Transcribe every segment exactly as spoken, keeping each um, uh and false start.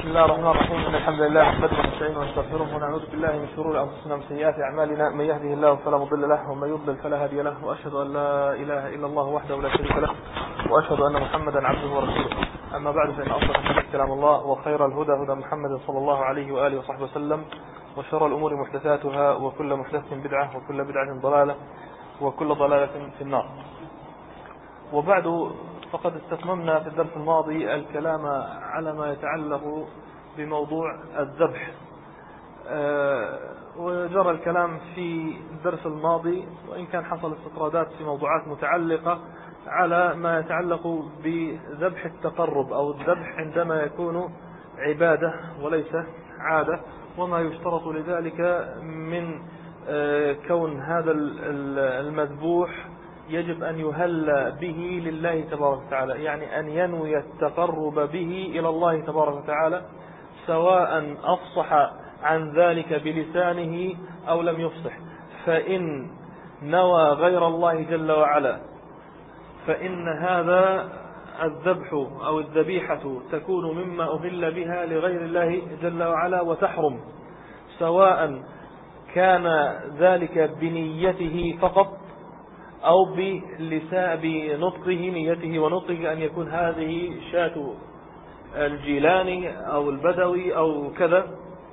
بسم الله الرحمن الرحيم. إن الحمد لله نحمده ونستعينه ونستغفره ونعوذ بالله من شرور أنفسنا ومن سيئات أعمالنا. من يهده الله فلا مضل له ومن يضلل فلا هادي له، وأشهد أن لا إله إلا الله وحده لا شريك له، وأشهد أن محمدا عبده ورسوله. أما بعد، فإن أصدق الحديث كلام الله، وخير الهدى هدى محمد صلى الله عليه وآله وصحبه وسلم، وشر الأمور محدثاتها، وكل محدثة بدعة، وكل بدعة ضلالة، وكل ضلالة في النار. وبعد، فقد استتممنا في الدرس الماضي الكلام على ما يتعلق بموضوع الذبح، أه وجرى الكلام في الدرس الماضي، وإن كان حصل استطرادات في موضوعات متعلقة على ما يتعلق بذبح التقرب أو الذبح عندما يكون عبادة وليس عادة، وما يشترط لذلك من أه كون هذا المذبوح يجب أن يهل به لله تبارك وتعالى، يعني أن ينوي التقرب به إلى الله تبارك وتعالى، سواء أفصح عن ذلك بلسانه أو لم يفصح. فإن نوى غير الله جل وعلا فإن هذا الذبح أو الذبيحة تكون مما أهل بها لغير الله جل وعلا وتحرم، سواء كان ذلك بنيته فقط أو بلسان بنطقه، نيته ونطقه أن يكون هذه شاة الجيلاني أو البدوي أو كذا،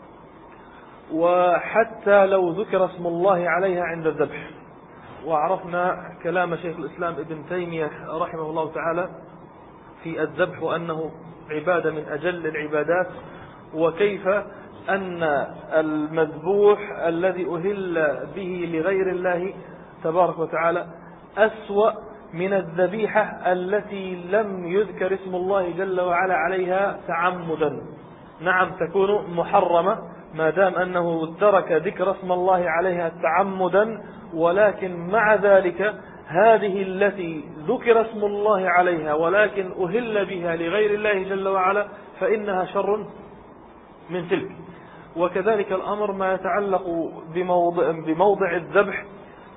وحتى لو ذكر اسم الله عليها عند الذبح. وعرفنا كلام شيخ الإسلام ابن تيمية رحمه الله تعالى في الذبح، وأنه عبادة من أجل العبادات، وكيف أن المذبوح الذي أهل به لغير الله تبارك وتعالى أسوأ من الذبيحة التي لم يذكر اسم الله جل وعلا عليها تعمدا. نعم، تكون محرمة ما دام أنه ترك ذكر اسم الله عليها تعمدا، ولكن مع ذلك هذه التي ذكر اسم الله عليها ولكن أهل بها لغير الله جل وعلا فإنها شر من تلك. وكذلك الأمر ما يتعلق بموضع, بموضع الذبح،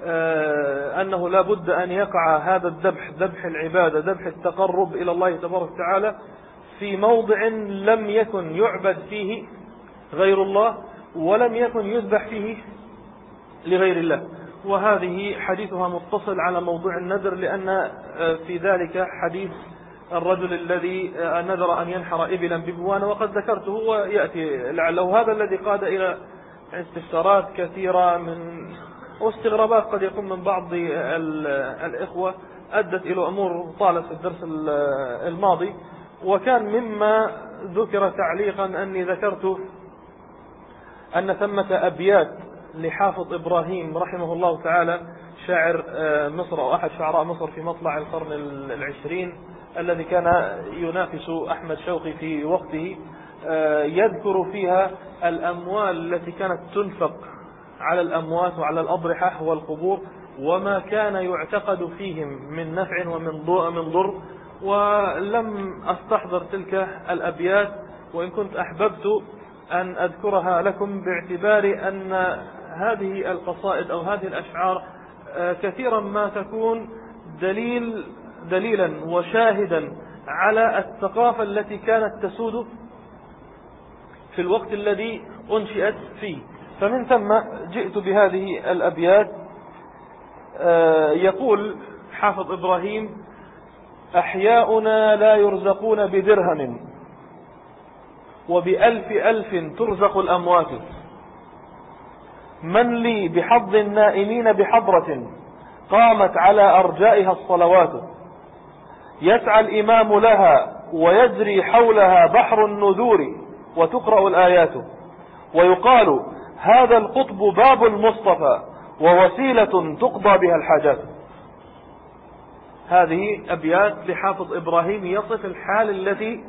آه أنه لا بد أن يقع هذا الذبح، ذبح العبادة، ذبح التقرب إلى الله تبارك وتعالى، في موضع لم يكن يعبد فيه غير الله ولم يكن يذبح فيه لغير الله. وهذه حديثها متصل على موضوع النذر، لأن في ذلك حديث الرجل الذي نذر أن ينحر إبلا ببوانة، وقد ذكرته ويأتي لعله هذا الذي قاد إلى استفسارات كثيرة من واستغرابات قد يكون من بعض الإخوة، أدت إلى أمور طالت في الدرس الماضي. وكان مما ذكر تعليقا أني ذكرت أن ثمة أبيات لحافظ إبراهيم رحمه الله تعالى، شاعر مصر أو أحد شعراء مصر في مطلع القرن العشرين، الذي كان ينافس أحمد شوقي في وقته، يذكر فيها الأموال التي كانت تنفق على الأموات وعلى الأضرحة والقبور، وما كان يعتقد فيهم من نفع ومن ضوء من ضر. ولم أستحضر تلك الأبيات، وإن كنت أحببت أن أذكرها لكم باعتبار أن هذه القصائد أو هذه الأشعار كثيرا ما تكون دليل دليلا وشاهدا على الثقافة التي كانت تسود في الوقت الذي أنشئت فيه. فمن ثم جئت بهذه الأبيات. يقول حافظ إبراهيم: أحياؤنا لا يرزقون بدرهم، وبألف ألف ترزق الأموات، من لي بحظ النائمين بحضرة قامت على أرجائها الصلوات، يسعى الإمام لها ويجري حولها بحر النذور وتقرأ الآيات، ويقال هذا القطب باب المصطفى ووسيلة تقضى بها الحاجات. هذه أبيات لحافظ إبراهيم يصف الحال التي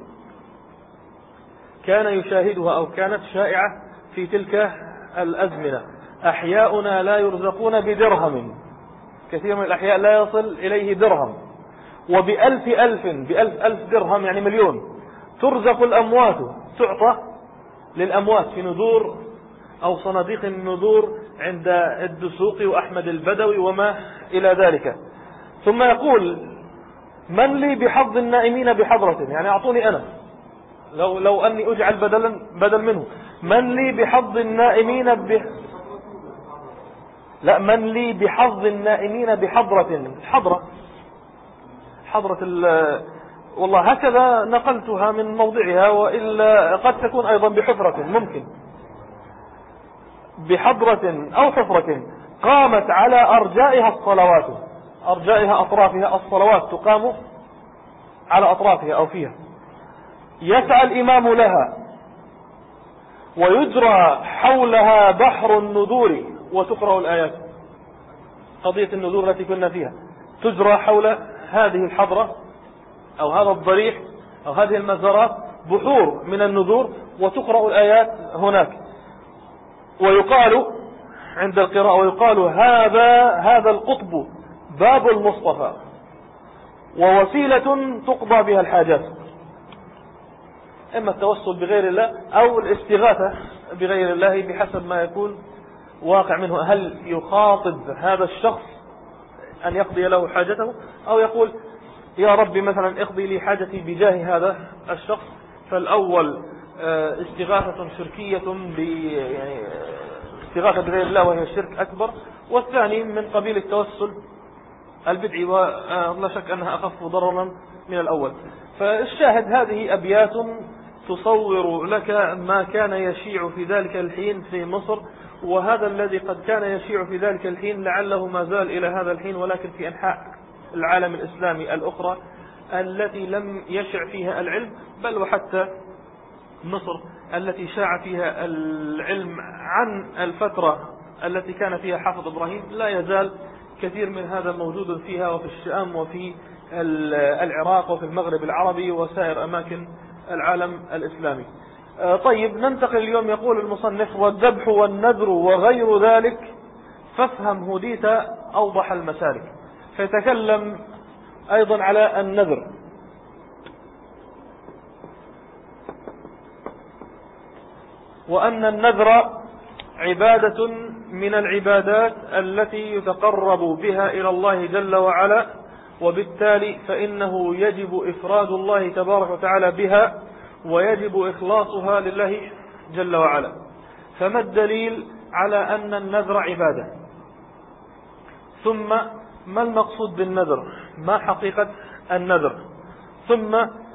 كان يشاهدها أو كانت شائعة في تلك الأزمنة. أحياؤنا لا يرزقون بدرهم، كثير من الأحياء لا يصل إليه درهم، وبألف ألف، بألف ألف درهم يعني مليون، ترزق الأموات، تعطى للأموات في نذور أو صناديق النذور عند الدسوقي وأحمد البدوي وما إلى ذلك. ثم يقول: من لي بحظ النائمين بحضرة، يعني أعطوني أنا لو لو أني أجعل بدلا بدل منه. من لي بحظ النائمين ب... لا من لي بحظ النائمين بحضرة. حضرة حضرة ال... والله هكذا نقلتها من موضعها، وإلا قد تكون أيضا بحفرة ممكن، بحضرة أو حفرة قامت على أرجائها الصلوات، أرجائها أطرافها الصلوات تقام على أطرافها أو فيها، يسعى الإمام لها ويجرى حولها بحر النذور وتقرأ الآيات. قضية النذور التي كنا فيها تجرى حول هذه الحضرة أو هذا الضريح أو هذه المزارات بحور من النذور وتقرأ الآيات هناك. ويقال عند القراءة ويقال هذا هذا القطب باب المصطفى ووسيلة تقضى بها الحاجات، إما التوسل بغير الله أو الاستغاثة بغير الله بحسب ما يكون واقع منه. هل يخاطب هذا الشخص أن يقضي له حاجته، أو يقول يا ربي مثلا اقضي لي حاجتي بجاه هذا الشخص. فالأول استغاثة شركية يعني استغاثة بغير الله وهي شرك أكبر، والثاني من قبيل التوسل البدعي ولا شك أنها أخف ضررا من الأول. فالشاهد هذه أبيات تصور لك ما كان يشيع في ذلك الحين في مصر، وهذا الذي قد كان يشيع في ذلك الحين لعله ما زال إلى هذا الحين، ولكن في أنحاء العالم الإسلامي الأخرى التي لم يشع فيها العلم، بل وحتى مصر التي شاع فيها العلم عن الفترة التي كان فيها حافظ إبراهيم لا يزال كثير من هذا موجود فيها، وفي الشام وفي العراق وفي المغرب العربي وسائر أماكن العالم الإسلامي. طيب ننتقل اليوم. يقول المصنف والذبح والنذر وغير ذلك فافهم هديت أوضح المسالك. فيتكلم أيضا على النذر. وأن النذر عبادة من العبادات التي يتقرب بها إلى الله جل وعلا، وبالتالي فإنه يجب إفراد الله تبارك وتعالى بها ويجب إخلاصها لله جل وعلا. فما الدليل على أن النذر عبادة؟ ثم ما المقصود بالنذر؟ ما حقيقة النذر؟ ثم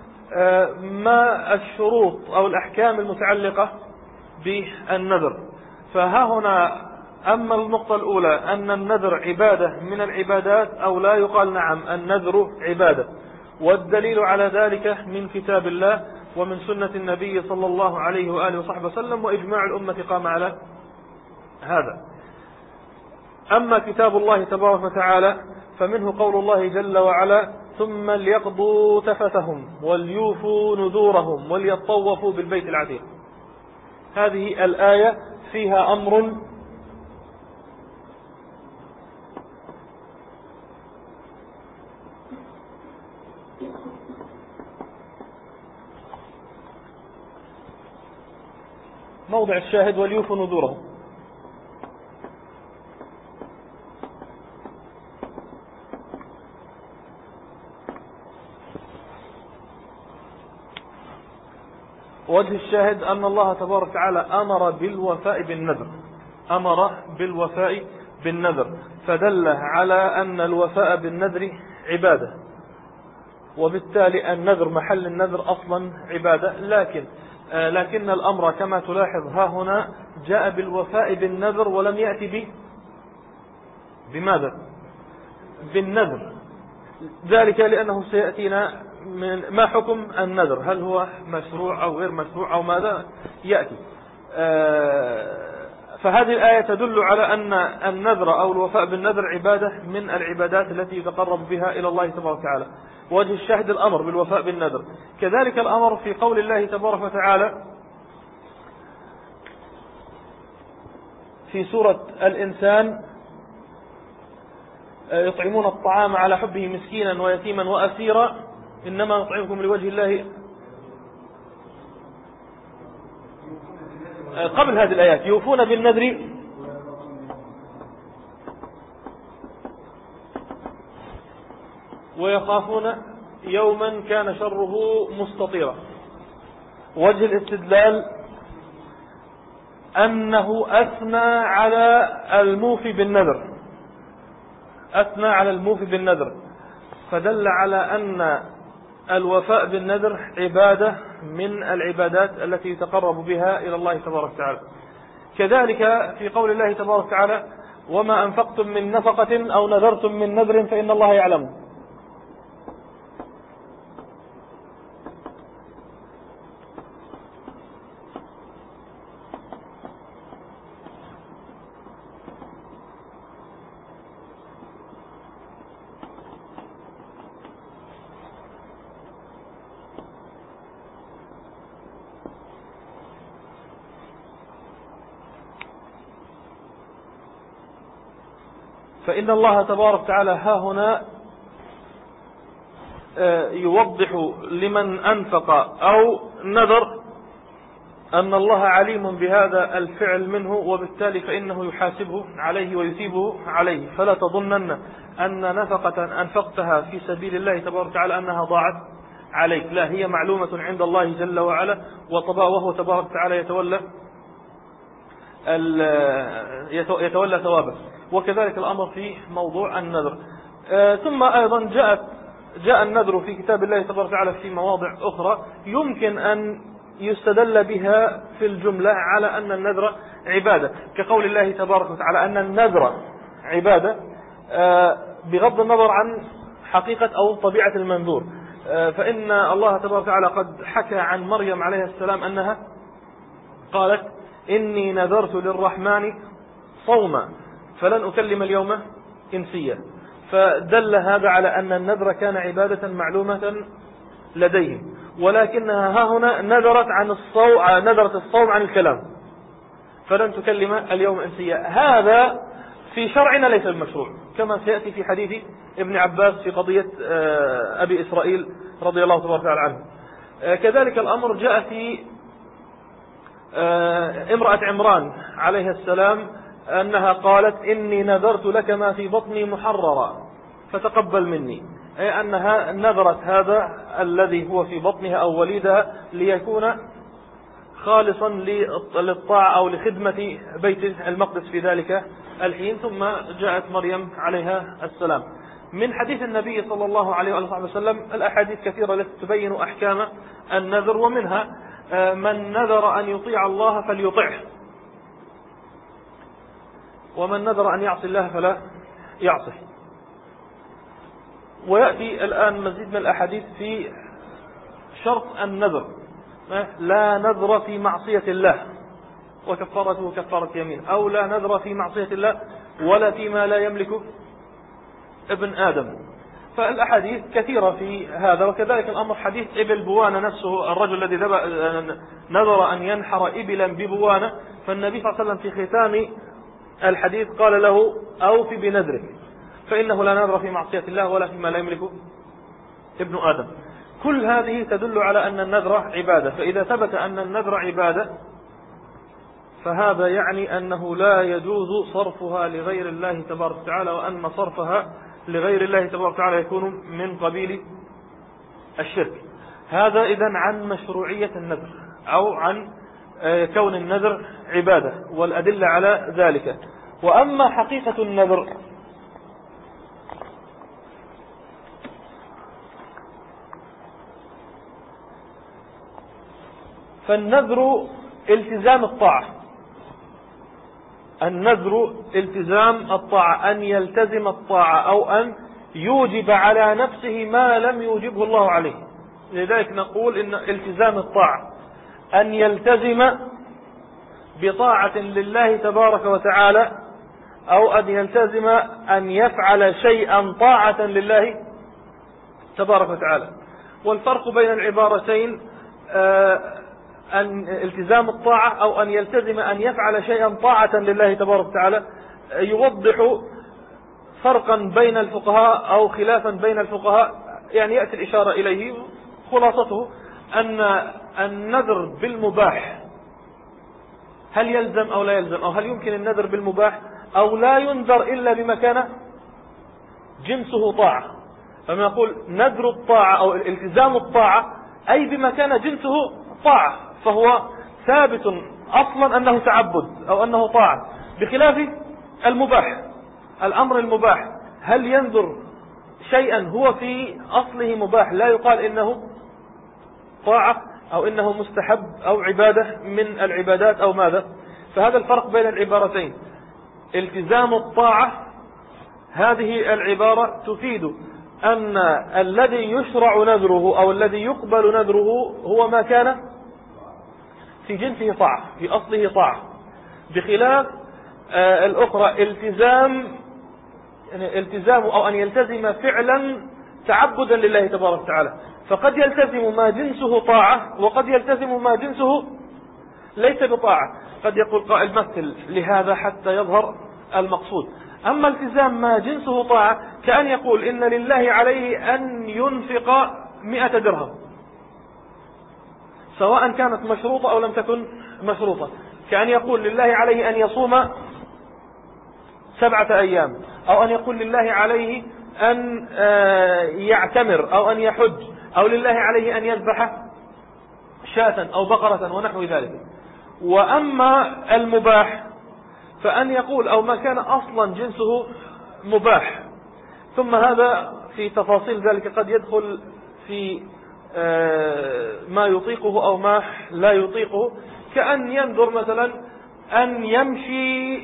ما الشروط أو الأحكام المتعلقة بالنذر؟ فها هنا أما النقطة الأولى أن النذر عبادة من العبادات أو لا، يقال نعم النذر عبادة، والدليل على ذلك من كتاب الله ومن سنة النبي صلى الله عليه وآله وصحبه وسلم، وإجماع الأمة قام على هذا. أما كتاب الله تبارك وتعالى فمنه قول الله جل وعلا ثم ليقضوا تفثهم وليوفوا نذورهم وليطوفوا بالبيت العتيق. هذه الآية فيها أمر موضع الشاهد وليوفوا نذورهم. وجه الشاهد أن الله تبارك وتعالى أمر بالوفاء بالنذر، أمر بالوفاء بالنذر فدل على أن الوفاء بالنذر عبادة، وبالتالي النذر محل النذر أصلا عبادة. لكن لكن الأمر كما تلاحظ ها هنا جاء بالوفاء بالنذر ولم يأتي به بماذا؟ بالنذر. ذلك لأنه سيأتينا من ما حكم النذر، هل هو مشروع أو غير مشروع أو ماذا يأتي. فهذه الآية تدل على أن النذر أو الوفاء بالنذر عبادة من العبادات التي يتقرب بها إلى الله تبارك وتعالى. وجه الشاهد الأمر بالوفاء بالنذر. كذلك الأمر في قول الله تبارك وتعالى في سورة الإنسان يطعمون الطعام على حبه مسكينا ويتيما وأسيرا إنما نطعمكم لوجه الله. قبل هذه الآيات يوفون بالنذر ويخافون يوما كان شره مستطيرا. وجه الاستدلال أنه أثنى على الموفي بالنذر، أثنى على الموفي بالنذر، فدل على أن الوفاء بالنذر عبادة من العبادات التي يتقرب بها إلى الله تبارك وتعالى. كذلك في قول الله تبارك وتعالى: وما أنفقتم من نفقة أو نذرتم من نذر فإن الله يعلم. فإن الله تبارك وتعالى ها هنا يوضح لمن أنفق أو نذر أن الله عليم بهذا الفعل منه، وبالتالي فإنه يحاسبه عليه ويثيبه عليه. فلا تظنن أن نفقة أنفقتها في سبيل الله تبارك وتعالى أنها ضاعت عليك، لا، هي معلومة عند الله جل وعلا، وهو تبارك وتعالى يتولى يتولى ثوابه. وكذلك الأمر في موضوع النذر. آه ثم أيضا جاءت جاء النذر في كتاب الله تبارك وتعالى في مواضع أخرى يمكن أن يستدل بها في الجملة على أن النذر عبادة، كقول الله تبارك وتعالى أن النذر عبادة آه بغض النظر عن حقيقة أو طبيعة المنذور. آه فإن الله تبارك وتعالى قد حكى عن مريم عليه السلام أنها قالت: إني نذرت للرحمن صوما فلن أكلم اليوم إنسيا. فدل هذا على أن النذر كان عبادة معلومة لديهم، ولكنها ها هنا نذرت عن الصوم، نذرت الصوم عن الكلام، فلن تكلم اليوم إنسيا. هذا في شرعنا ليس المشروع، كما سيأتي في حديث ابن عباس في قضية أبي إسرائيل رضي الله تبارك وتعالى عنه. كذلك الأمر جاء في امرأة عمران عليه السلام أنها قالت: إني نذرت لك ما في بطني محررا فتقبل مني، أي أنها نذرت هذا الذي هو في بطنها أو وليدها ليكون خالصا للطاعة أو لخدمة بيت المقدس في ذلك الحين. ثم جاءت مريم عليها السلام. من حديث النبي صلى الله عليه وسلم الأحاديث كثيرة التي تبين أحكام النذر، ومنها من نذر أن يطيع الله فليطعه، ومن نذر أن يعصي الله فلا يعصي. ويأتي الآن مزيد من الأحاديث في شرط النذر: لا نذر في معصية الله وكفارته كفارة يمين، أو لا نذر في معصية الله ولا فيما لا يملك ابن آدم. فالأحاديث كثيرة في هذا. وكذلك الأمر حديث إبل بوانة نفسه، الرجل الذي نذر أن ينحر إبلا ببوانة، فالنبي صلى الله عليه وسلم في ختام الحديث قال له: أوف بنذرك فإنه لا نذر في معصية الله ولا فيما لا يملك ابن آدم. كل هذه تدل على أن النذر عبادة. فإذا ثبت أن النذر عبادة فهذا يعني أنه لا يجوز صرفها لغير الله تبارك وتعالى، وأن صرفها لغير الله تبارك وتعالى يكون من قبيل الشرك. هذا إذن عن مشروعية النذر أو عن كون النذر عبادة، والأدلة على ذلك. وأما حقيقة النذر فالنذر التزام الطاعة. النذر التزام الطاعة، أن يلتزم الطاعة أو أن يوجب على نفسه ما لم يوجبه الله عليه. لذلك نقول إن التزام الطاعة أن يلتزم بطاعة لله تبارك وتعالى، أو أن يلتزم أن يفعل شيئا طاعة لله تبارك وتعالى. والفرق بين العبارتين أن التزام الطاعة أو أن يلتزم أن يفعل شيئا طاعة لله تبارك وتعالى يوضح فرقا بين الفقهاء أو خلافا بين الفقهاء، يعني يأتي الإشارة إليه. خلاصته أن النذر بالمباح هل يلزم أو لا يلزم، أو هل يمكن النذر بالمباح أو لا ينذر إلا بما كان جنسه طاعة. فما نقول نذر الطاعة أو التزام الطاعة أي بما كان جنسه طاعة، فهو ثابت أصلا أنه تعبد أو أنه طاعة، بخلاف المباح. الأمر المباح هل ينذر شيئا هو في أصله مباح لا يقال إنه طاعة أو إنه مستحب أو عبادة من العبادات أو ماذا؟ فهذا الفرق بين العبارتين. التزام الطاعة هذه العبارة تفيد أن الذي يشرع نذره أو الذي يقبل نذره هو ما كان في جنسه طاعة، في أصله طاعة، بخلاف آه الأخرى التزام يعني التزام أو أن يلتزم فعلا تعبدا لله تبارك وتعالى. فقد يلتزم ما جنسه طاعة وقد يلتزم ما جنسه ليس بطاعة. قد يقول قائل مثل لهذا حتى يظهر المقصود. أما التزام ما جنسه طاعة كأن يقول إن لله عليه أن ينفق مئة درهم، سواء كانت مشروطة أو لم تكن مشروطة. كأن يقول لله عليه أن يصوم سبعة أيام، أو أن يقول لله عليه أن يعتمر أو أن يحج، أو لله عليه أن يذبح شاة أو بقرة ونحو ذلك. وأما المباح فأن يقول أو ما كان أصلا جنسه مباح، ثم هذا في تفاصيل ذلك قد يدخل في ما يطيقه أو ما لا يطيقه، كأن ينذر مثلا أن يمشي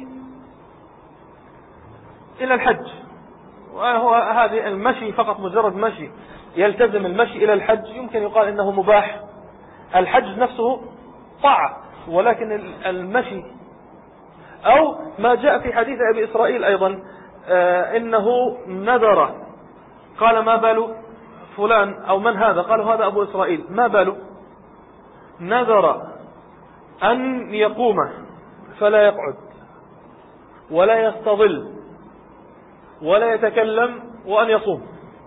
إلى الحج، وهو هذه المشي فقط مجرد مشي يلتزم المشي إلى الحج، يمكن يقال إنه مباح. الحج نفسه طاعة ولكن المشي، أو ما جاء في حديث أبي إسرائيل أيضا آه إنه نذر، قال ما بال فلان أو من هذا؟ قالوا هذا أبو إسرائيل. ما بال؟ نذر أن يقوم فلا يقعد ولا يستظل ولا يتكلم وأن يصوم.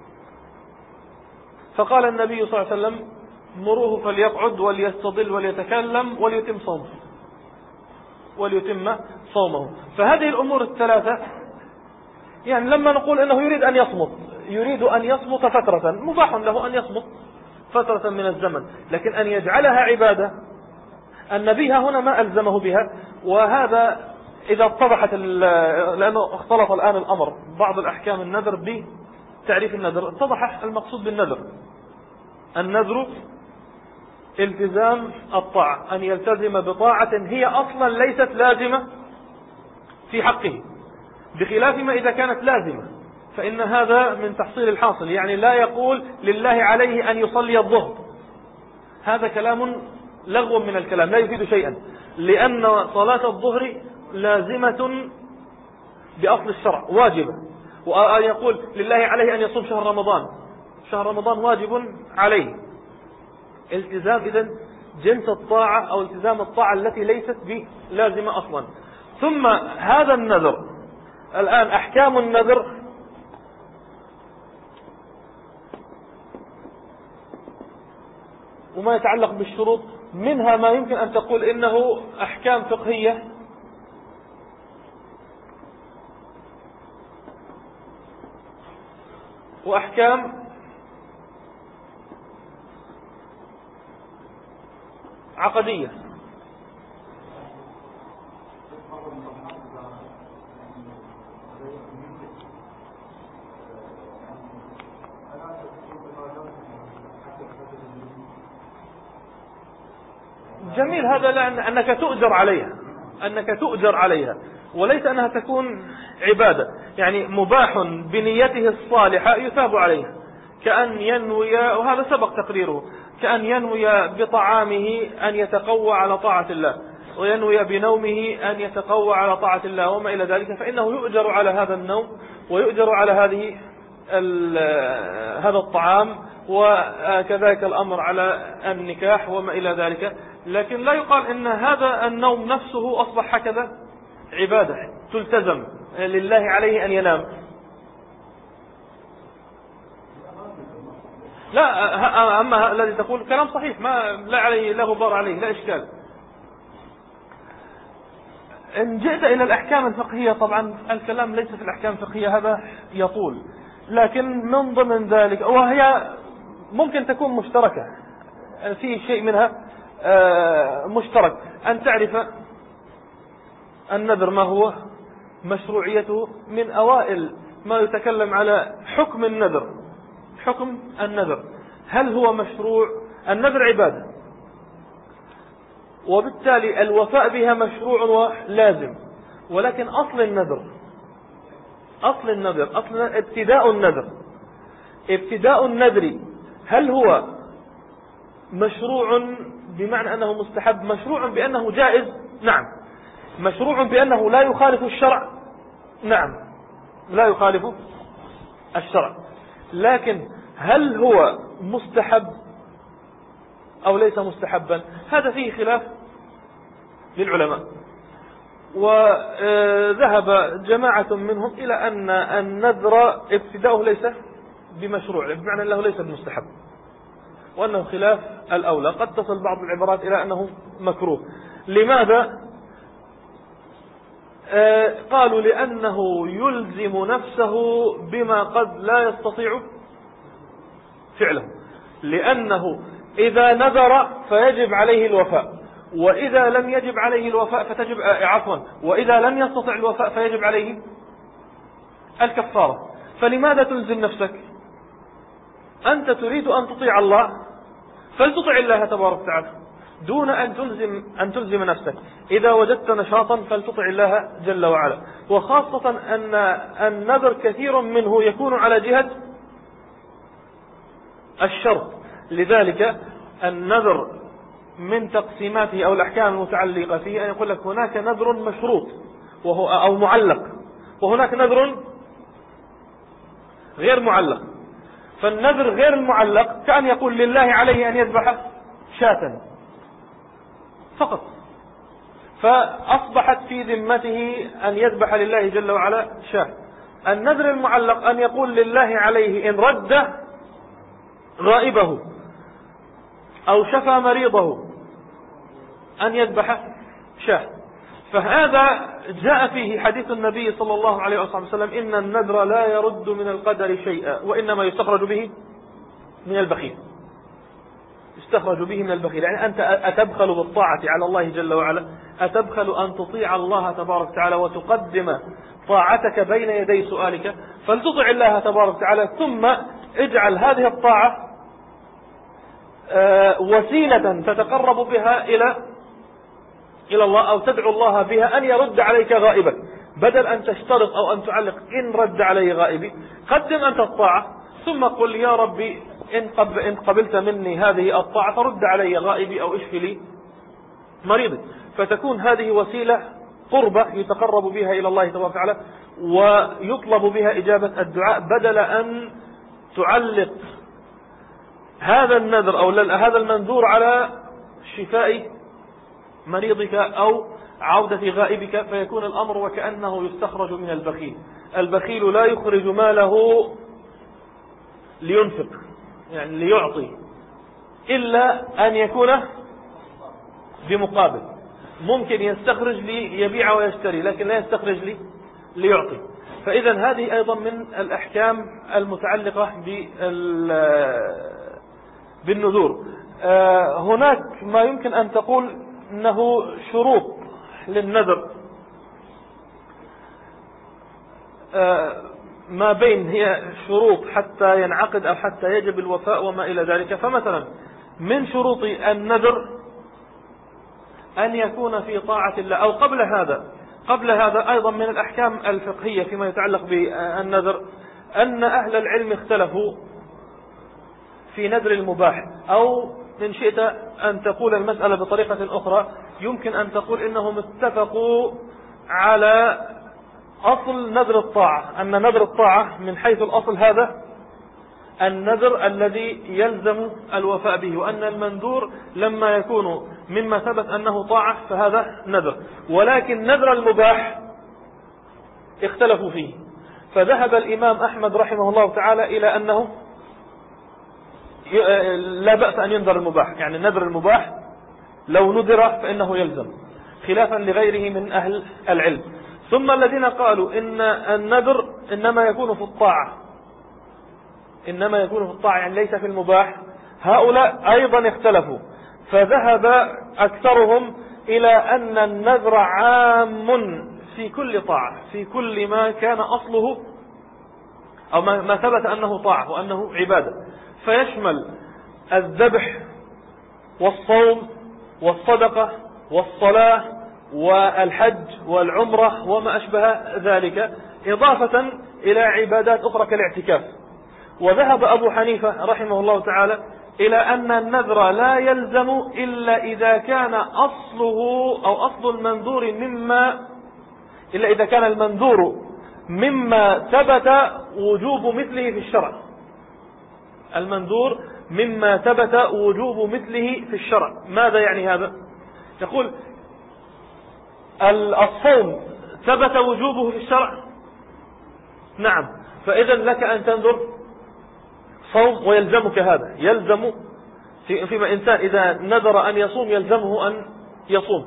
فقال النبي صلى الله عليه وسلم مروه فليقعد وليستظل وليتكلم وليتم صومه وليتم صومه. فهذه الأمور الثلاثة يعني لما نقول أنه يريد أن يصمت، يريد أن يصمت فترة، مباح له أن يصمت فترة من الزمن، لكن أن يجعلها عبادة النبي هنا ما ألزمه بها. وهذا إذا اتضحت، لأنه اختلط الآن الأمر بعض الأحكام النذر بتعريف النذر، اتضح المقصود بالنذر. النذر التزام الطاعة، أن يلتزم بطاعة هي أصلا ليست لازمة في حقه، بخلاف ما إذا كانت لازمة فإن هذا من تحصيل الحاصل. يعني لا يقول لله عليه أن يصلي الظهر، هذا كلام لغو من الكلام لا يفيد شيئا، لأن صلاة الظهر لازمة بأصل الشرع واجبة. وأن يقول لله عليه أن يصوم شهر رمضان، شهر رمضان واجب عليه. التزام إذن جنس الطاعة أو التزام الطاعة التي ليست بلازمة أصلا. ثم هذا النذر، الآن أحكام النذر وما يتعلق بالشروط، منها ما يمكن أن تقول إنه أحكام فقهية وأحكام عقدية. جميل هذا، لأن أنك تؤجر عليها، أنك تؤجر عليها وليس أنها تكون عبادة. يعني مباح بنيته الصالحة يثاب عليها، كأن ينوي، وهذا سبق تقريره، كأن ينوي بطعامه أن يتقوى على طاعة الله، وينوي بنومه أن يتقوى على طاعة الله وما إلى ذلك، فإنه يؤجر على هذا النوم ويؤجر على هذه هذا الطعام، وكذلك الأمر على النكاح وما إلى ذلك. لكن لا يقال إن هذا النوم نفسه أصبح هكذا عبادة تلتزم لله عليه أن ينام. لا، أما الذي تقول كلام صحيح، ما لا عليه لا غبار عليه، لا إشكال. إن جئت إلى الأحكام الفقهية، طبعا الكلام ليس في الأحكام الفقهية، هذا يطول، لكن من ضمن ذلك وهي ممكن تكون مشتركة في شيء منها مشترك، أن تعرف النذر ما هو، مشروعيته، من أوائل ما يتكلم على حكم النذر. حكم النذر، هل هو مشروع؟ النذر عبادة، وبالتالي الوفاء بها مشروع ولازم، ولكن أصل النذر أصل النذر أصل ابتداء النذر ابتداء النذر هل هو مشروع بمعنى أنه مستحب؟ مشروع بأنه جائز؟ نعم. مشروع بأنه لا يخالف الشرع؟ نعم، لا يخالف الشرع. لكن هل هو مستحب أو ليس مستحبا؟ هذا فيه خلاف للعلماء، وذهب جماعة منهم إلى أن النذر ابتداؤه ليس بمشروع، بمعنى أنه ليس بمستحب، وأنه خلاف الأولى. قد تصل بعض العبارات إلى أنه مكروه. لماذا؟ آه قالوا لأنه يلزم نفسه بما قد لا يستطيع فعله، لأنه إذا نذر فيجب عليه الوفاء، وإذا لم يجب عليه الوفاء فتجب عفوا وإذا لم يستطع الوفاء فيجب عليه الكفارة. فلماذا تلزم نفسك؟ أنت تريد أن تطيع الله فلتطع الله تبارك وتعالى، دون أن تلزم أن تلزم نفسك. إذا وجدت نشاطا فلتطع الله جل وعلا، وخاصة أن النذر كثير منه يكون على جهة الشرط. لذلك النذر من تقسيماته أو الأحكام المتعلقة فيه أن يقول لك هناك نذر مشروط وهو أو معلق، وهناك نذر غير معلق. فالنذر غير المعلق كأن يقول لله عليه أن يذبح شاة فقط، فأصبحت في ذمته أن يذبح لله جل وعلا شاة. النذر المعلق أن يقول لله عليه إن رد غائبه أو شفى مريضه أن يذبح شاة. فهذا جاء فيه حديث النبي صلى الله عليه وسلم إن النذر لا يرد من القدر شيئا، وإنما يستخرج به من البخيل. يستخرج به من البخيل، يعني أنت أتبخل بالطاعة على الله جل وعلا، أتبخل أن تطيع الله تبارك وتعالى وتقدم طاعتك بين يدي سؤالك، فلتطع الله تبارك وتعالى، ثم اجعل هذه الطاعة وسيلة تتقرب بها إلى إلى الله، أو تدعو الله بها أن يرد عليك غائبك، بدل أن تشترط أو أن تعلق إن رد علي غائبي. قدم أنت الطاعة ثم قل يا ربي إن قبلت مني هذه الطاعة فرد علي غائبي أو اشفي لي مريضي، فتكون هذه وسيلة قربة يتقرب بها إلى الله تبارك وتعالى ويطلب بها إجابة الدعاء، بدل أن تعلق هذا النذر أو هذا المنذور على شفاء مريضك أو عودة غائبك، فيكون الأمر وكأنه يستخرج من البخيل. البخيل لا يخرج ماله لينفق، يعني ليعطي، إلا أن يكون بمقابل. ممكن يستخرج لي يبيع ويشتري، لكن لا يستخرج لي ليعطي. فإذا هذه أيضا من الأحكام المتعلقة بالنذور. هناك ما يمكن أن تقول أنه شروط للنذر، ما بين هي شروط حتى ينعقد أو حتى يجب الوفاء وما إلى ذلك. فمثلا من شروط النذر أن يكون في طاعة الله، أو قبل هذا قبل هذا أيضا من الأحكام الفقهية فيما يتعلق بالنذر أن أهل العلم اختلفوا في نذر المباح، أو إن شئت أن تقول المسألة بطريقة أخرى يمكن أن تقول إنهم اتفقوا على أصل نذر الطاعة، أن نذر الطاعة من حيث الأصل هذا النذر الذي يلزم الوفاء به، وأن المنذور لما يكون مما ثبت أنه طاعة فهذا نذر. ولكن نذر المباح اختلفوا فيه، فذهب الإمام أحمد رحمه الله تعالى إلى أنه لا بأس أن ينذر المباح، يعني النذر المباح لو نذر فإنه يلزم، خلافا لغيره من أهل العلم. ثم الذين قالوا إن النذر إنما يكون في الطاعة إنما يكون في الطاعة يعني ليس في المباح، هؤلاء أيضا اختلفوا، فذهب أكثرهم إلى أن النذر عام في كل طاعة، في كل ما كان أصله أو ما ثبت أنه طاعة وأنه عبادة، فيشمل الذبح والصوم والصدقة والصلاة والحج والعمرة وما أشبه ذلك، إضافة إلى عبادات أخرى كالاعتكاف. وذهب أبو حنيفة رحمه الله تعالى إلى أن النذر لا يلزم إلا إذا كان أصله أو أصل المنذور مما إلا إذا كان المنذور مما ثبت وجوب مثله في الشرع. المنذور مما ثبت وجوب مثله في الشرع. ماذا يعني هذا؟ يقول الصوم ثبت وجوبه في الشرع، نعم، فإذا لك أن تنذر صوم ويلزمك هذا، يلزم فيما إنسان إذا نذر أن يصوم يلزمه أن يصوم،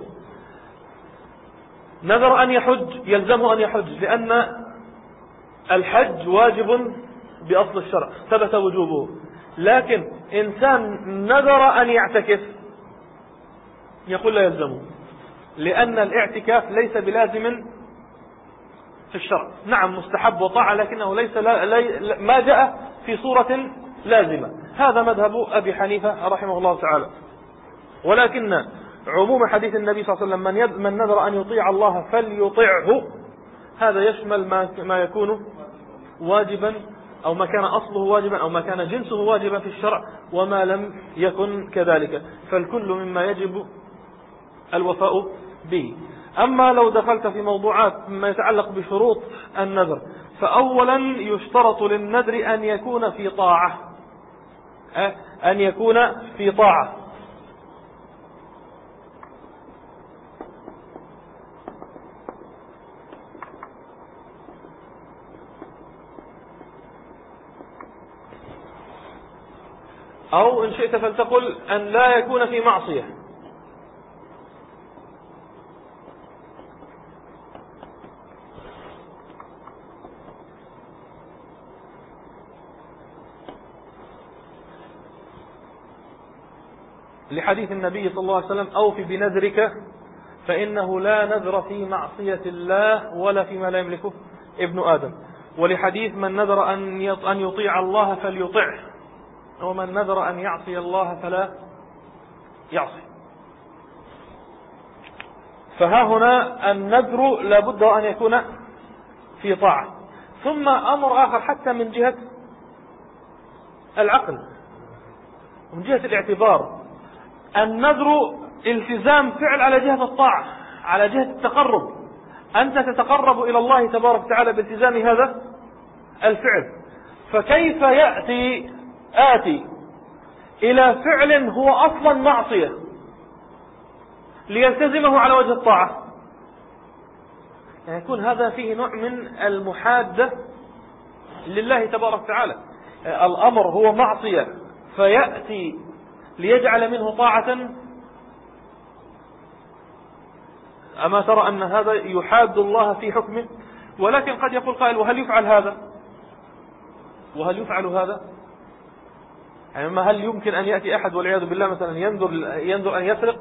نذر أن يحج يلزمه أن يحج، لأن الحج واجب بأصل الشرع ثبت وجوبه. لكن إنسان نذر أن يعتكف يقول لا يلزمه، لأن الاعتكاف ليس بلازم في الشرع، نعم مستحب وطاعة، لكنه ليس لا لا ما جاء في صورة لازمة. هذا مذهب أبي حنيفة رحمه الله تعالى. ولكن عموم حديث النبي صلى الله عليه وسلم من نذر أن يطيع الله فليطعه، هذا يشمل ما ما يكون واجبا أو ما كان أصله واجبا أو ما كان جنسه واجبا في الشرع، وما لم يكن كذلك، فالكل مما يجب الوفاء به. أما لو دخلت في موضوعات ما يتعلق بشروط النذر، فأولا يشترط للنذر أن يكون في طاعة، أن يكون في طاعة. أو إن شئت فلتقل أن لا يكون في معصية. لحديث النبي صلى الله عليه وسلم أوف بنذرك فإنه لا نذر في معصية الله ولا فيما لا يملكه ابن آدم. ولحديث من نذر أن يطيع الله فليطعه، ومن نذر أن يعصي الله فلا يعصي. فها هنا النذر لابد أن يكون في طاعة. ثم أمر آخر حتى من جهة العقل ومن جهة الاعتبار، النذر التزام فعل على جهة الطاعة، على جهة التقرب، أنت تتقرب إلى الله تبارك وتعالى بالتزام هذا الفعل. فكيف يأتي آتي إلى فعل هو أصلا معصية ليلتزمه على وجه الطاعة؟ يعني يكون هذا فيه نوع من المحادة لله تبارك وتعالى. الأمر هو معصية فيأتي ليجعل منه طاعة، أما ترى أن هذا يحاد الله في حكمه؟ ولكن قد يقول قائل وهل يفعل هذا؟ وهل يفعل هذا؟ يعني ما هل يمكن أن يأتي أحد والعياذ بالله مثلا ينذر ينذر أن يسرق؟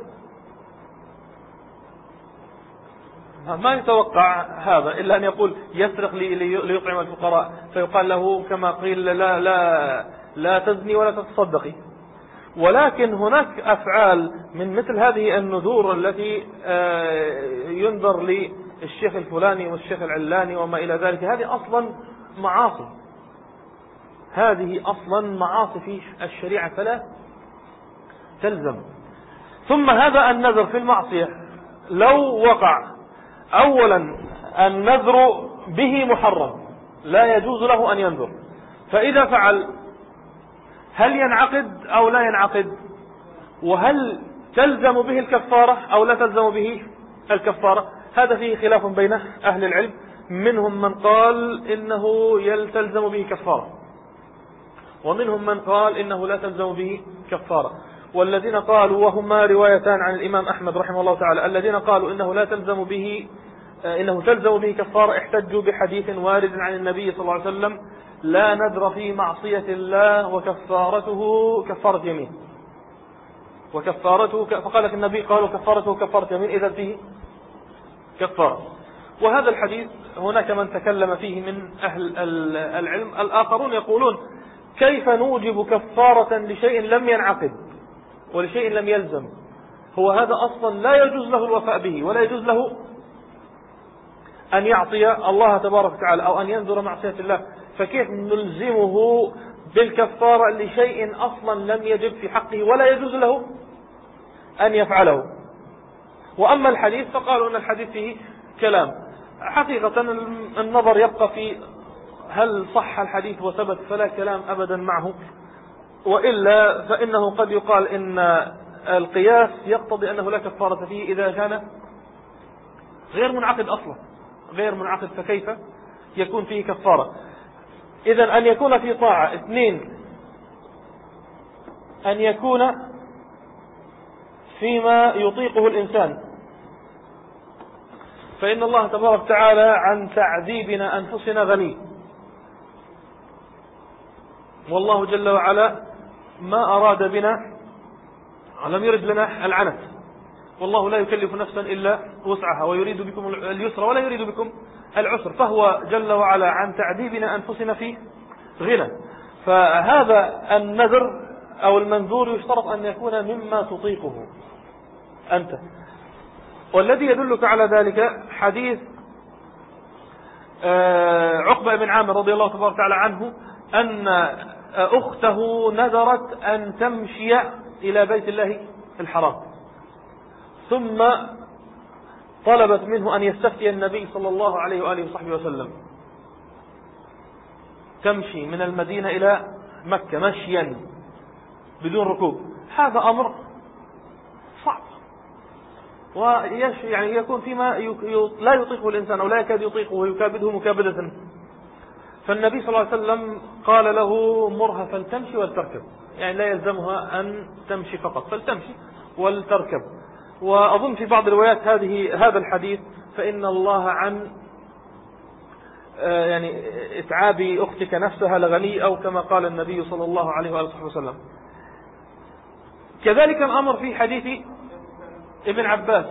ما يتوقع هذا إلا أن يقول يسرق ليطعم الفقراء، فيقال له كما قيل لا لا لا تزني ولا تتصدقي. ولكن هناك أفعال من مثل هذه النذور التي ينذر للشيخ الفلاني والشيخ العلاني وما إلى ذلك، هذه أصلا معاصي، هذه أصلا معاصي في الشريعة فلا تلزم. ثم هذا النذر في المعصية لو وقع، أولا النذر به محرم لا يجوز له أن ينذر، فإذا فعل هل ينعقد أو لا ينعقد؟ وهل تلزم به الكفارة أو لا تلزم به الكفارة؟ هذا فيه خلاف بين أهل العلم، منهم من قال إنه تلزم به كفارة، ومنهم من قال إنه لا تلزم به كفارة. والذين قالوا، وهما روايتان عن الإمام أحمد رحمه الله تعالى، الذين قالوا إنه لا تلزم به إنه تلزم به كفارة احتجوا بحديث وارد عن النبي صلى الله عليه وسلم: لا نذر في معصية الله وكفارته كفارة يمين. وكفارته ك... فقال لك النبي قالوا كفارته كفارة يمين إذا فيه كفارة. وهذا الحديث هناك من تكلم فيه من أهل العلم. الآخرون يقولون كيف نوجب كفارة لشيء لم ينعقد ولشيء لم يلزم؟ هو هذا أصلا لا يجوز له الوفاء به، ولا يجوز له أن يعطي الله تبارك وتعالى أو أن ينذر معصية الله، فكيف نلزمه بالكفارة لشيء أصلا لم يجب في حقه ولا يجوز له أن يفعله؟ وأما الحديث فقالوا أن الحديث فيه كلام. حقيقة النظر يبقى في هل صح الحديث وثبت، فلا كلام أبدا معه، وإلا فإنه قد يقال إن القياس يقتضي أنه لا كفارة فيه إذا كان غير منعقد أصلا، غير منعقد، فكيف يكون فيه كفارة؟ إذن أن يكون في طاعة. اثنين، أن يكون فيما يطيقه الإنسان، فإن الله تبارك وتعالى عن تعذيبنا أنفسنا غني، والله جل وعلا ما أراد بنا، لم يرد لنا العنت، والله لا يكلف نفسا إلا وسعها ويريد بكم اليسر ولا يريد بكم العسر، فهو جل وعلا عن تعذيبنا أنفسنا فيه غنى. فهذا النذر أو المنذور يشترط أن يكون مما تطيقه أنت. والذي يدلك على ذلك حديث عقبة بن عامر رضي الله تبارك وتعالى عنه أن أخته نذرت أن تمشي إلى بيت الله الحرام، ثم طلبت منه أن يستفتي النبي صلى الله عليه وآله وصحبه وسلم، تمشي من المدينة إلى مكة مشيا بدون ركوب. هذا أمر صعب، ويعني يكون فيما لا يطيقه الإنسان أو لا يكاد يطيقه ويكابده مكابدة. فالنبي صلى الله عليه وسلم قال له مرها فلتمشي ولتركب، يعني لا يلزمها أن تمشي فقط، فلتمشي ولتركب. وأظن في بعض الروايات هذه هذا الحديث فإن الله عن يعني إتعاب أختك نفسها لغني، أو كما قال النبي صلى الله عليه وآله وسلم. كذلك الأمر في حديث ابن عباس،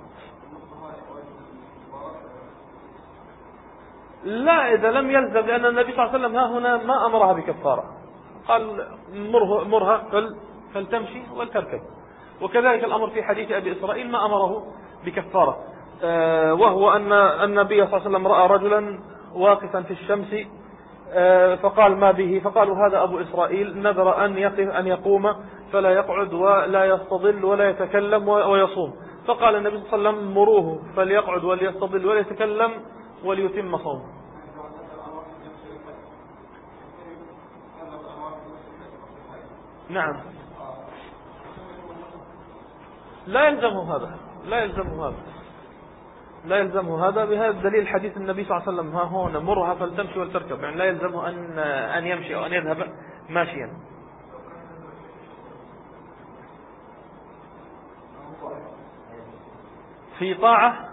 لا إذا لم يلزم، لأن النبي صلى الله عليه وسلم ها هنا ما أمرها بكفارة، قال مره مرها فلتمشي ولتركب. وكذلك الأمر في حديث أبي إسرائيل ما أمره بكفارة، وهو أن النبي صلى الله عليه وسلم رأى رجلا واقفا في الشمس فقال ما به؟ فقالوا هذا أبو إسرائيل نذر أن يقف أن يقوم فلا يقعد ولا يستظل ولا يتكلم ويصوم. فقال النبي صلى الله عليه وسلم مروه فليقعد وليستظل ولا يتكلم وليتم صومه. نعم، لا يلزمه هذا، لا يلزمه هذا، لا يلزمه هذا بهذا الدليل حديث النبي صلى الله عليه وسلم ها هنا مرها فلتمشي ولتركب، يعني لا يلزمه أن أن يمشي أو أن يذهب ماشيا. في طاعة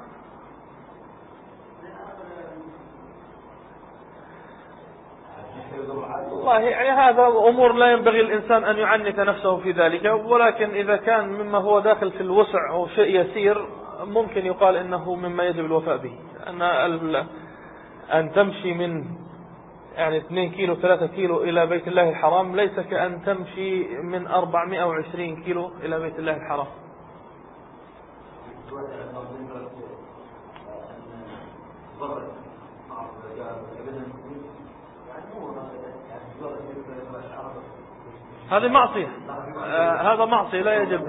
والله يعني هذا أمور لا ينبغي الإنسان أن يعنت نفسه في ذلك، ولكن إذا كان مما هو داخل في الوسع أو شيء يسير ممكن يقال إنه مما يجب الوفاء به. أن أن تمشي من يعني اثنين كيلو ثلاثة كيلو إلى بيت الله الحرام ليس كأن تمشي من أربعمائة وعشرين كيلو إلى بيت الله الحرام. هذه معصية، آه هذا معصية لا يجب،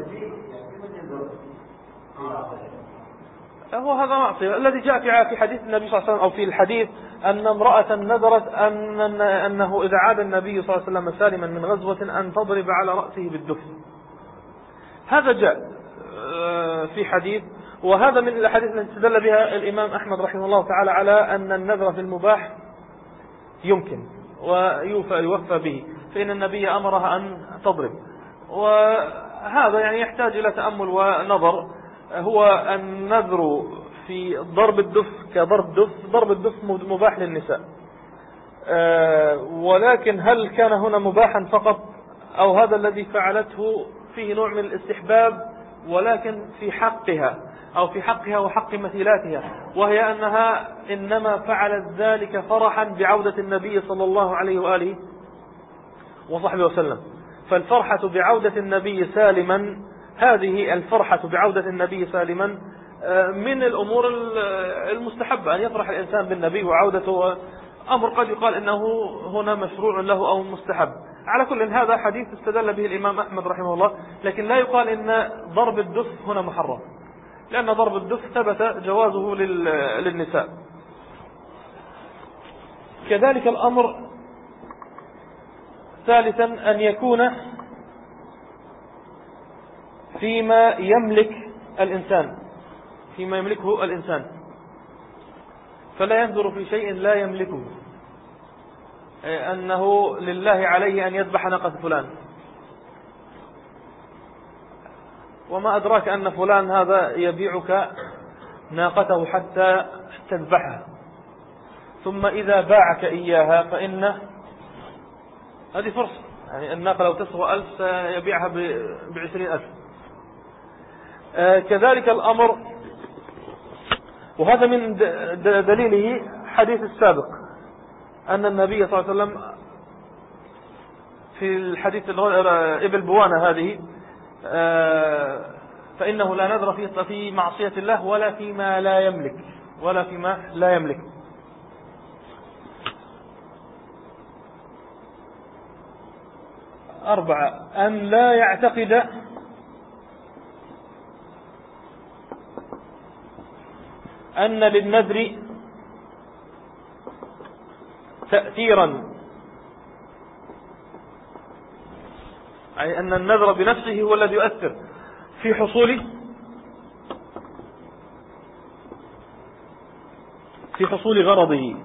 هو هذا معصية. الذي جاء في حديث النبي صلى الله عليه وسلم أو في الحديث أن امرأة نذرت أن أنه إذا عاد النبي صلى الله عليه وسلم سالما من غزوة أن تضرب على رأسه بالدف. هذا جاء في حديث، وهذا من الأحاديث التي استدل بها الإمام أحمد رحمه الله تعالى على أن النذر في المباح يمكن ويوفى يوفى به، فإن النبي أمرها أن تضرب. وهذا يعني يحتاج إلى تأمل ونظر. هو النذر في ضرب الدف كضرب دف، ضرب الدف مباح للنساء، ولكن هل كان هنا مباحا فقط أو هذا الذي فعلته فيه نوع من الاستحباب ولكن في حقها أو في حقها وحق مثيلاتها، وهي أنها إنما فعلت ذلك فرحا بعودة النبي صلى الله عليه وآله وصحبه وسلم. فالفرحة بعودة النبي سالما، هذه الفرحة بعودة النبي سالما من الأمور المستحبة، أن يفرح الإنسان بالنبي وعودته، أمر قد يقال إنه هنا مشروع له أو مستحب. على كل هذا حديث استدل به الإمام أحمد رحمه الله، لكن لا يقال إن ضرب الدف هنا محرم، لأن ضرب الدف ثبت جوازه للنساء. كذلك الأمر ثالثا أن يكون فيما يملك الإنسان، فيما يملكه الإنسان، فلا ينظر في شيء لا يملكه، أنه لله عليه أن يذبح ناقة فلان، وما أدراك أن فلان هذا يبيعك ناقته حتى تذبحها، ثم إذا باعك إياها فإن هذه فرصة، يعني الناقة لو تسوى ألف سيبيعها بعشرين ألف. آه كذلك الأمر، وهذا من دليله حديث السابق أن النبي صلى الله عليه وسلم في الحديث ابن بوانة هذه آه فإنه لا نذر في معصية الله ولا فيما لا يملك، ولا فيما لا يملك. أربعة، أن لا يعتقد أن للنذر تأثيرا، أي أن النذر بنفسه هو الذي يؤثر في حصول في حصول غرضه.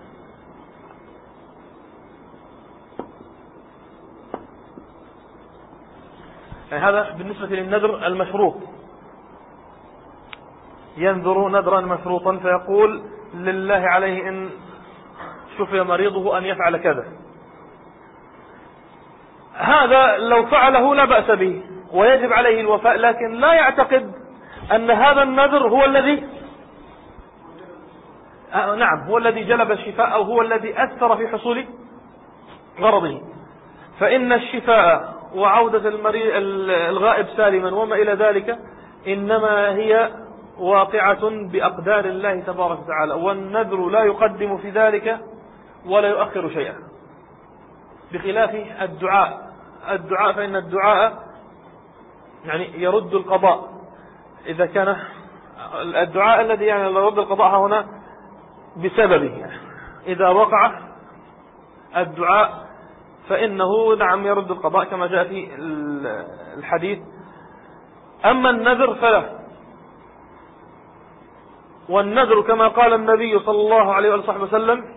يعني هذا بالنسبة للنذر المشروط، ينذر نذرا مشروطا فيقول لله عليه إن شفي مريضه أن يفعل كذا، هذا لو فعله لا بأس به ويجب عليه الوفاء، لكن لا يعتقد أن هذا النذر هو الذي آه نعم هو الذي جلب الشفاء أو هو الذي أثر في حصول غرضه. فإن الشفاء وعودة المريض الغائب سالما وما إلى ذلك إنما هي واقعة بأقدار الله تبارك وتعالى، والنذر لا يقدم في ذلك ولا يؤخر شيئا، بخلاف الدعاء. الدعاء فإن الدعاء يعني يرد القضاء، إذا كان الدعاء الذي يعني يرد القضاء هنا بسببه، يعني إذا وقع الدعاء فإنه نعم يرد القضاء كما جاء في الحديث. أما النذر فلا، والنذر كما قال النبي صلى الله عليه وسلم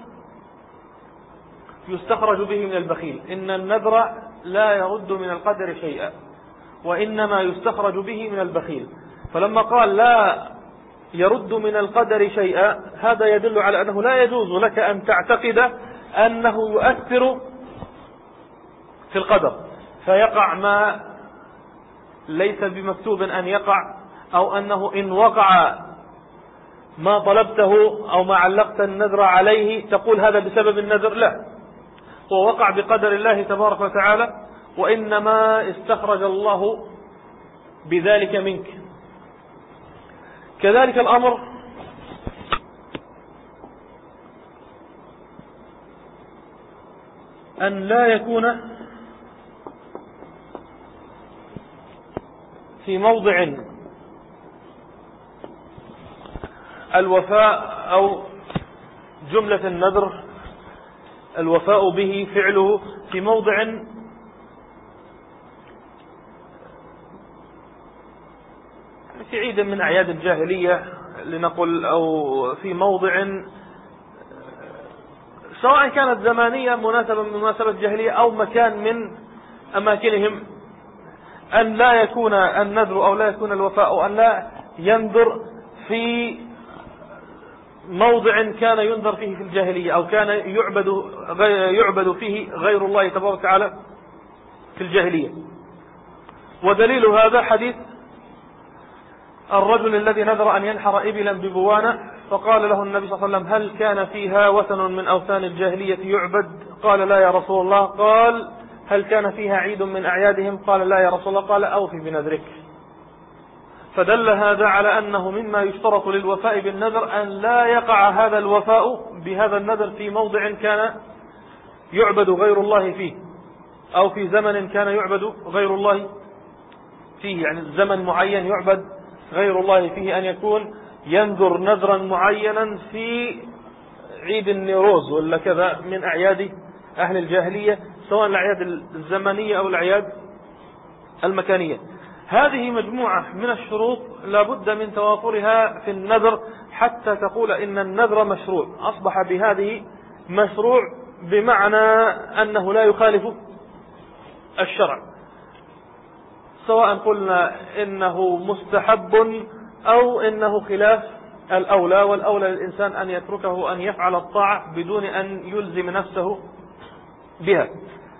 يستخرج به من البخيل، إن النذر لا يرد من القدر شيئا وإنما يستخرج به من البخيل. فلما قال لا يرد من القدر شيئا، هذا يدل على أنه لا يجوز لك أن تعتقد أنه يؤثر في القدر فيقع ما ليس بمكتوب أن يقع، أو أنه إن وقع ما طلبته أو ما علقت النذر عليه تقول هذا بسبب النذر، لا، هو وقع بقدر الله تبارك وتعالى، وإنما استخرج الله بذلك منك. كذلك الأمر أن لا يكون في موضع الوفاء أو جملة النذر الوفاء به فعله في موضع في عيد من أعياد الجاهلية لنقل، أو في موضع سواء كانت زمانية مناسبة من مناسبة الجاهلية أو مكان من أماكنهم، أن لا يكون النذر أو لا يكون الوفاء أو أن لا ينذر في موضع كان ينذر فيه في الجاهلية أو كان يعبد يعبد فيه غير الله تبارك وتعالى في الجاهلية. ودليل هذا حديث الرجل الذي نذر أن ينحر إبلا ببوانة، فقال له النبي صلى الله عليه وسلم: هل كان فيها وثن من أوثان الجاهلية يعبد؟ قال: لا يا رسول الله. قال: هل كان فيها عيد من أعيادهم؟ قال: لا يا رسول الله. قال: أوفي بنذرك. فدل هذا على أنه مما يشترط للوفاء بالنذر أن لا يقع هذا الوفاء بهذا النذر في موضع كان يعبد غير الله فيه، أو في زمن كان يعبد غير الله فيه، يعني زمن معين يعبد غير الله فيه، أن يكون ينذر نذرا معينا في عيد النيروز ولا كذا من أعياد أهل الجاهلية، سواء الأعياد الزمنية أو الأعياد المكانية. هذه مجموعة من الشروط لا بد من توافرها في النذر حتى تقول إن النذر مشروع. أصبح بهذه مشروع بمعنى أنه لا يخالف الشرع، سواء قلنا إنه مستحب أو إنه خلاف الأولى، والأولى للإنسان أن يتركه أن يفعل الطاعة بدون أن يلزم نفسه بها.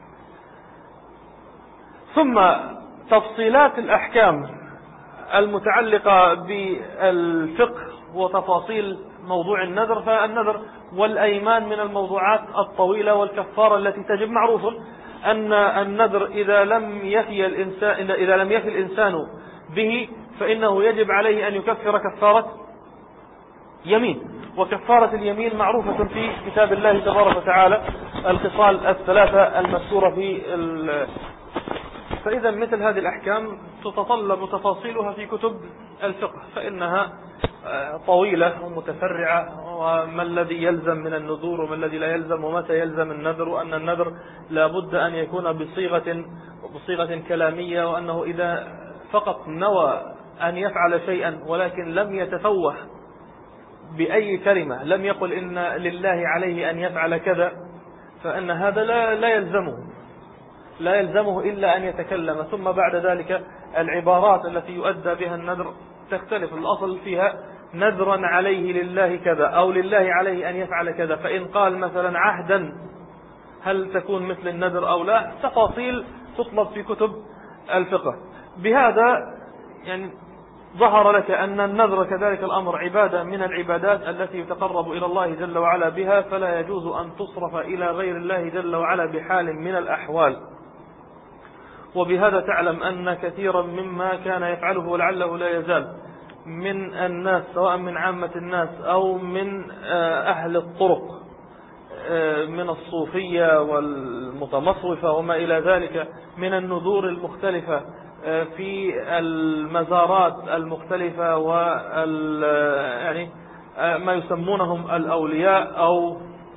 ثم تفصيلات الأحكام المتعلقة بالفقه وتفاصيل موضوع النذر، فالنذر والأيمان من الموضوعات الطويلة، والكفارة التي تجب. معروف أن النذر إذا لم يفي الإنسان إذا لم يفي الإنسان به فإنه يجب عليه أن يكفر كفارة يمين، وكفارة اليمين معروفة في كتاب الله تبارك وتعالى، الخصال الثلاثة المذكورة في ال... فإذا مثل هذه الأحكام تتطلب تفاصيلها في كتب الفقه، فإنها طويلة ومتفرعة، وما الذي يلزم من النذور وما الذي لا يلزم، ومتى يلزم النذر، وأن النذر لا بد أن يكون بصيغة بصيغة كلامية، وأنه إذا فقط نوى أن يفعل شيئا ولكن لم يتفوه بأي كلمة، لم يقل إن لله عليه أن يفعل كذا، فإن هذا لا, لا يلزمه لا يلزمه إلا أن يتكلم. ثم بعد ذلك العبارات التي يؤدى بها النذر تختلف، الأصل فيها نذرا عليه لله كذا، أو لله عليه أن يفعل كذا، فإن قال مثلا عهدا هل تكون مثل النذر أو لا؟ تفاصيل تطلب في كتب الفقه. بهذا يعني ظهر لك أن النذر كذلك الأمر عبادة من العبادات التي يتقرب إلى الله جل وعلا بها، فلا يجوز أن تصرف إلى غير الله جل وعلا بحال من الأحوال. وبهذا تعلم أن كثيرا مما كان يفعله ولعله لا يزال من الناس، سواء من عامة الناس أو من أهل الطرق من الصوفية والمتمصوفة وما إلى ذلك من النذور المختلفة في المزارات المختلفة، وال يعني ما يسمونهم الأولياء أو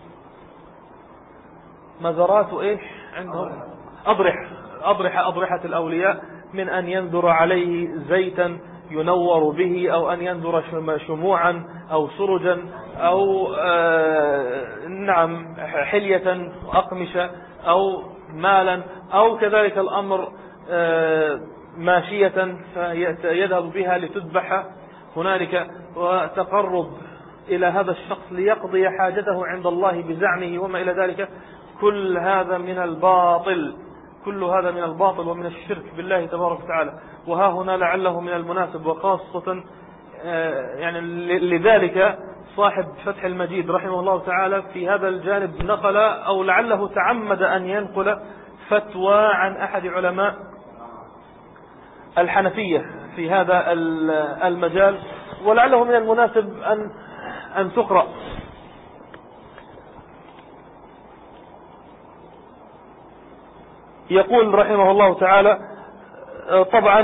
مزارات إيش عندهم أضرحة أضرحة أضرحة الأولياء، من أن ينذر عليه زيتا ينور به، أو أن ينذر شموعا أو سرجا أو آه نعم حلية أقمشة أو مالا، أو كذلك الأمر آه ماشية فيذهب بها لتذبح هنالك، وتقرب إلى هذا الشخص ليقضي حاجته عند الله بزعمه وما إلى ذلك. كل هذا من الباطل كل هذا من الباطل ومن الشرك بالله تبارك وتعالى. وها هنا لعله من المناسب، وخاصة يعني لذلك صاحب فتح المجيد رحمه الله تعالى في هذا الجانب نقل، أو لعله تعمد أن ينقل فتوى عن أحد علماء الحنفية في هذا المجال، ولعله من المناسب أن أن تقرأ. يقول رحمه الله تعالى، طبعا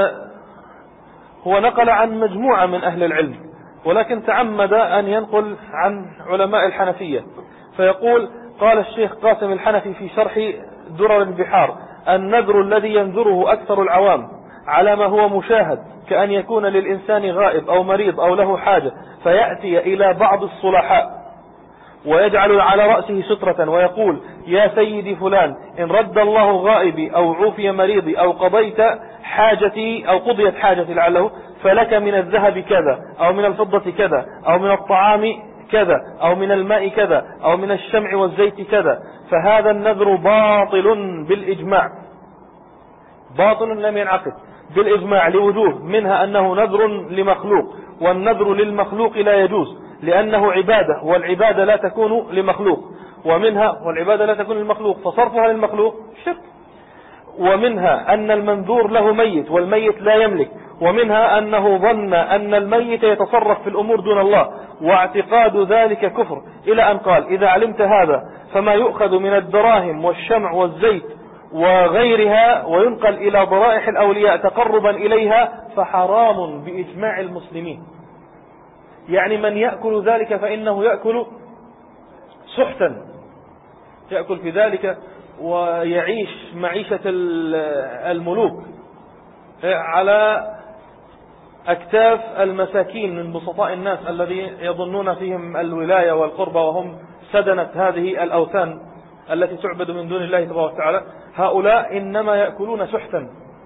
هو نقل عن مجموعة من أهل العلم ولكن تعمد أن ينقل عن علماء الحنفية، فيقول: قال الشيخ قاسم الحنفي في شرح درر البحار: النذر الذي ينذره أكثر العوام على ما هو مشاهد، كأن يكون للإنسان غائب أو مريض أو له حاجة فيأتي إلى بعض الصلحاء ويجعل على رأسه سترة ويقول: يا سيدي فلان، إن رد الله غائبي أو عوفي مريضي أو قضيت حاجتي أو قضيت حاجتي لعله، فلك من الذهب كذا أو من الفضة كذا أو من الطعام كذا أو من الماء كذا أو من الشمع والزيت كذا، فهذا النذر باطل بالإجماع. باطل لم ينعقد بالإجماع لوجوه، منها أنه نذر لمخلوق، والنذر للمخلوق لا يجوز لأنه عبادة، والعبادة لا تكون لمخلوق، ومنها والعبادة لا تكون للمخلوق فصرفها للمخلوق شرك. ومنها أن المنذور له ميت والميت لا يملك، ومنها أنه ظن أن الميت يتصرف في الأمور دون الله، واعتقاد ذلك كفر، إلى أن قال: إذا علمت هذا فما يؤخذ من الدراهم والشمع والزيت وغيرها وينقل إلى ضرائح الأولياء تقربا إليها فحرام بإجماع المسلمين. يعني من يأكل ذلك فإنه يأكل سحتا، يأكل في ذلك ويعيش معيشة الملوك على أكتاف المساكين من بسطاء الناس الذي يظنون فيهم الولاية والقربة وهم سدنة هذه الأوثان التي تعبد من دون الله تبارك وتعالى. هؤلاء إنما يأكلون سحتا.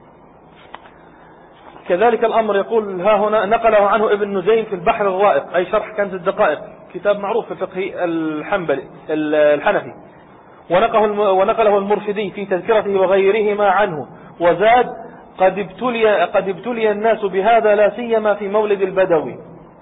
كذلك الأمر يقول ها هنا نقله عنه ابن نجيم في البحر الرائق، أي شرح كنز الدقائق، كتاب معروف في الفقه الحنبلي الحنفي، ونقله ونقله المرشدي في تذكرته وغيرهما عنه، وزاد: قد ابتلي قد ابتلي الناس بهذا لا سيما في مولد البدوي.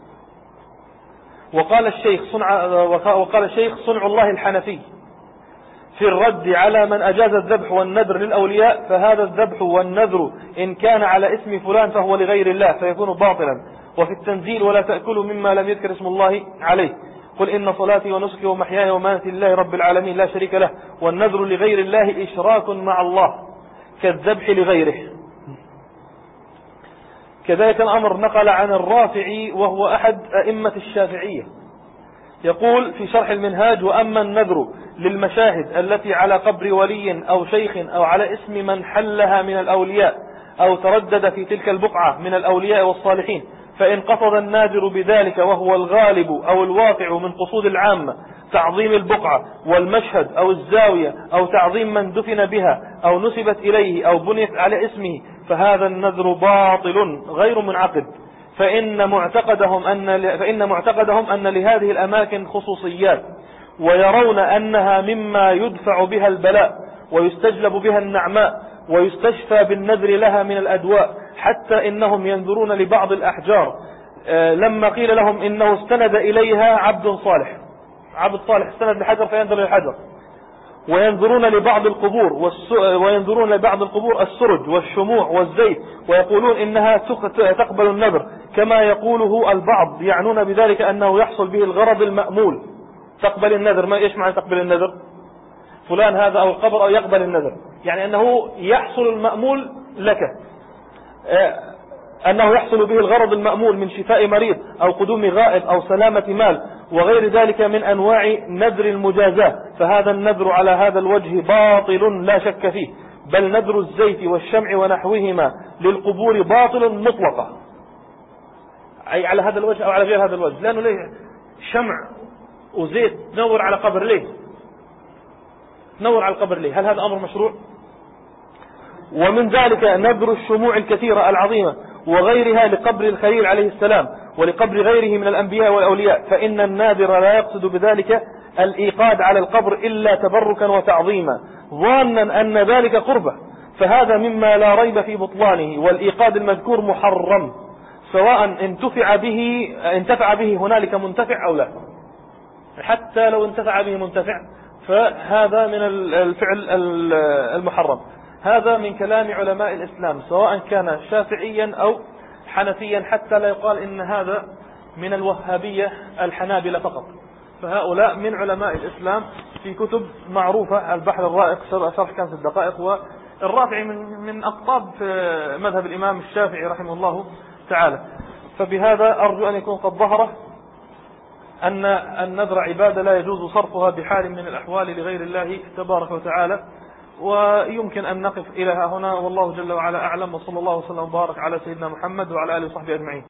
وقال الشيخ صنع وقال الشيخ صنع الله الحنفي في الرد على من أجاز الذبح والنذر للأولياء: فهذا الذبح والنذر إن كان على اسم فلان فهو لغير الله فيكون باطلا. وفي التنزيل: ولا تأكلوا مما لم يذكر اسم الله عليه، قل إن صلاتي ونسكي ومحياي ومماتي لله رب العالمين لا شريك له، والنذر لغير الله إشراك مع الله كالذبح لغيره. كذلك الأمر نقل عن الرافعي وهو أحد أئمة الشافعية، يقول في شرح المنهاج: وأما النذر للمشاهد التي على قبر ولي أو شيخ أو على اسم من حلها من الأولياء أو تردد في تلك البقعة من الأولياء والصالحين، فإن قصد الناذر بذلك وهو الغالب أو الواقع من قصود العامة تعظيم البقعة والمشهد أو الزاوية أو تعظيم من دفن بها أو نسبت إليه أو بنيت على اسمه، فهذا النذر باطل غير منعقد، فإن معتقدهم أن فإن معتقدهم أن لهذه الأماكن خصوصيات، ويرون أنها مما يدفع بها البلاء ويستجلب بها النعماء ويستشفى بالنذر لها من الأدواء، حتى إنهم ينذرون لبعض الأحجار لما قيل لهم إنه استند إليها عبد صالح، عبد صالح استند لحجر فينذر للحجر، وينظرون لبعض القبور وينظرون لبعض القبور السرج والشموع والزيت، ويقولون إنها تقبل النذر كما يقوله البعض، يعنون بذلك أنه يحصل به الغرض المأمول. تقبل النذر، ما إيش معنى تقبل النذر؟ فلان هذا أو القبر أو يقبل النذر، يعني أنه يحصل المأمول لك، أنه يحصل به الغرض المأمول من شفاء مريض أو قدوم غائب أو سلامة مال وغير ذلك من أنواع نذر المجازاة، فهذا النذر على هذا الوجه باطل لا شك فيه، بل نذر الزيت والشمع ونحوهما للقبور باطل مطلقا، أي على هذا الوجه أو على غير هذا الوجه. لأنه ليه شمع وزيت نور على قبر؟ ليه نور على القبر؟ ليه؟ هل هذا أمر مشروع؟ ومن ذلك نذر الشموع الكثيرة العظيمة وغيرها لقبر الخليل عليه السلام ولقبر غيره من الأنبياء والأولياء، فإن الناذر لا يقصد بذلك الإيقاد على القبر إلا تبركا وتعظيما ظانا أن ذلك قربة، فهذا مما لا ريب في بطلانه، والإيقاد المذكور محرم سواء انتفع به انتفع به هنالك منتفع أو لا، حتى لو انتفع به منتفع فهذا من الفعل المحرم. هذا من كلام علماء الإسلام سواء كان شافعيا أو حنفيا، حتى لا يقال إن هذا من الوهابية الحنابلة فقط، فهؤلاء من علماء الإسلام في كتب معروفة، البحر الرائق شرح كنز الدقائق، والرافعي من من أقطاب مذهب الإمام الشافعي رحمه الله تعالى. فبهذا أرجو أن يكون قد ظهر أن النذر عبادة لا يجوز صرفها بحال من الأحوال لغير الله تبارك وتعالى. ويمكن أن نقف إلى هنا، والله جل وعلا أعلم، وصلى الله وسلم وبارك على سيدنا محمد وعلى آله وصحبه أجمعين.